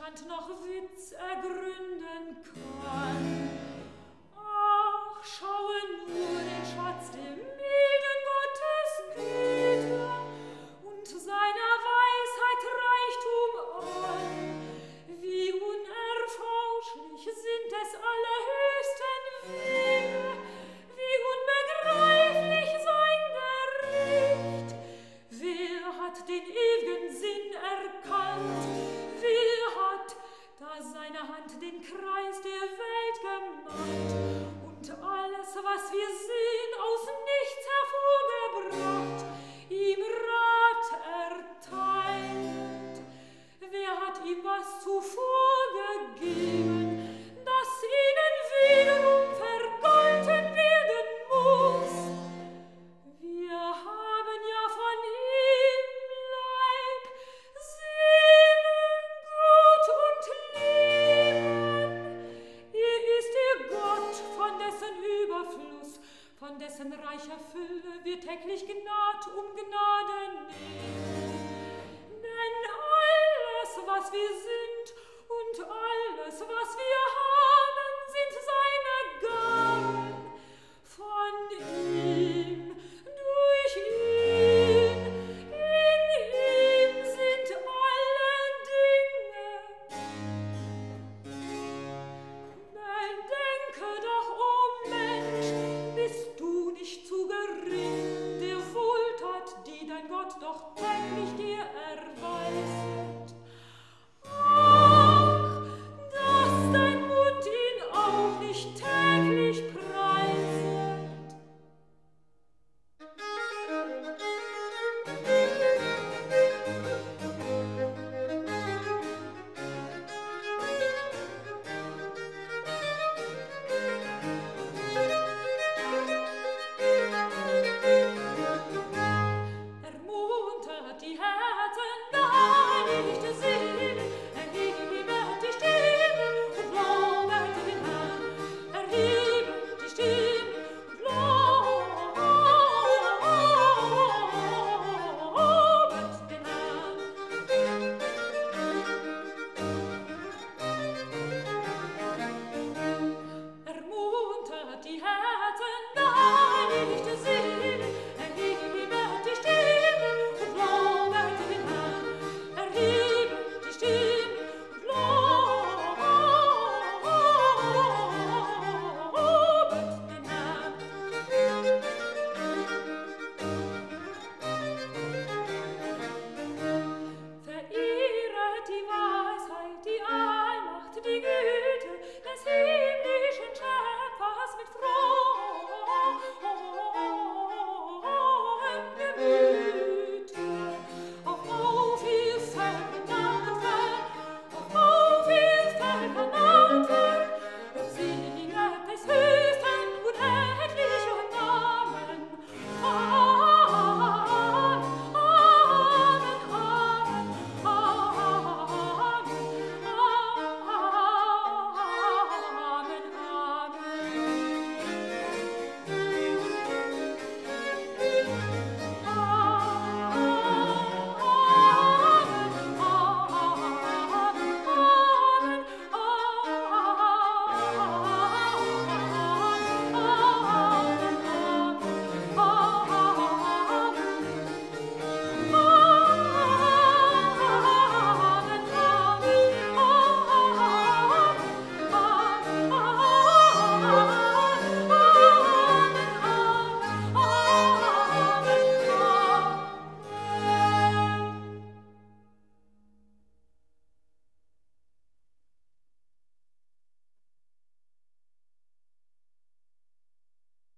Verstand noch Witz ergründen kann. Ach, schaue nur den Schatz der milden Gottesgüte und seiner Weisheit Reichtum an. Wie unerforschlich sind es allerhöchsten Wege, wie unbegreiflich sein Gericht. Wer hat den ewigen Sinn erkannt? Wer hat, da seine Hand den Kreis der Welt gemacht und alles, was wir sehen, aus nichts hervorgebracht, ihm Rat erteilt? Wer hat ihm was zuvor gegeben, das ihnen wiederum vergolten werden muss? Wir haben ja von ihm Leib, Seele, Gut und Leben. Er ist der Gott, von dessen Überfluss, von dessen reicher Fülle wir täglich Gnad um Gnade nehmen. Denn alles, was wir sind und alles, was wir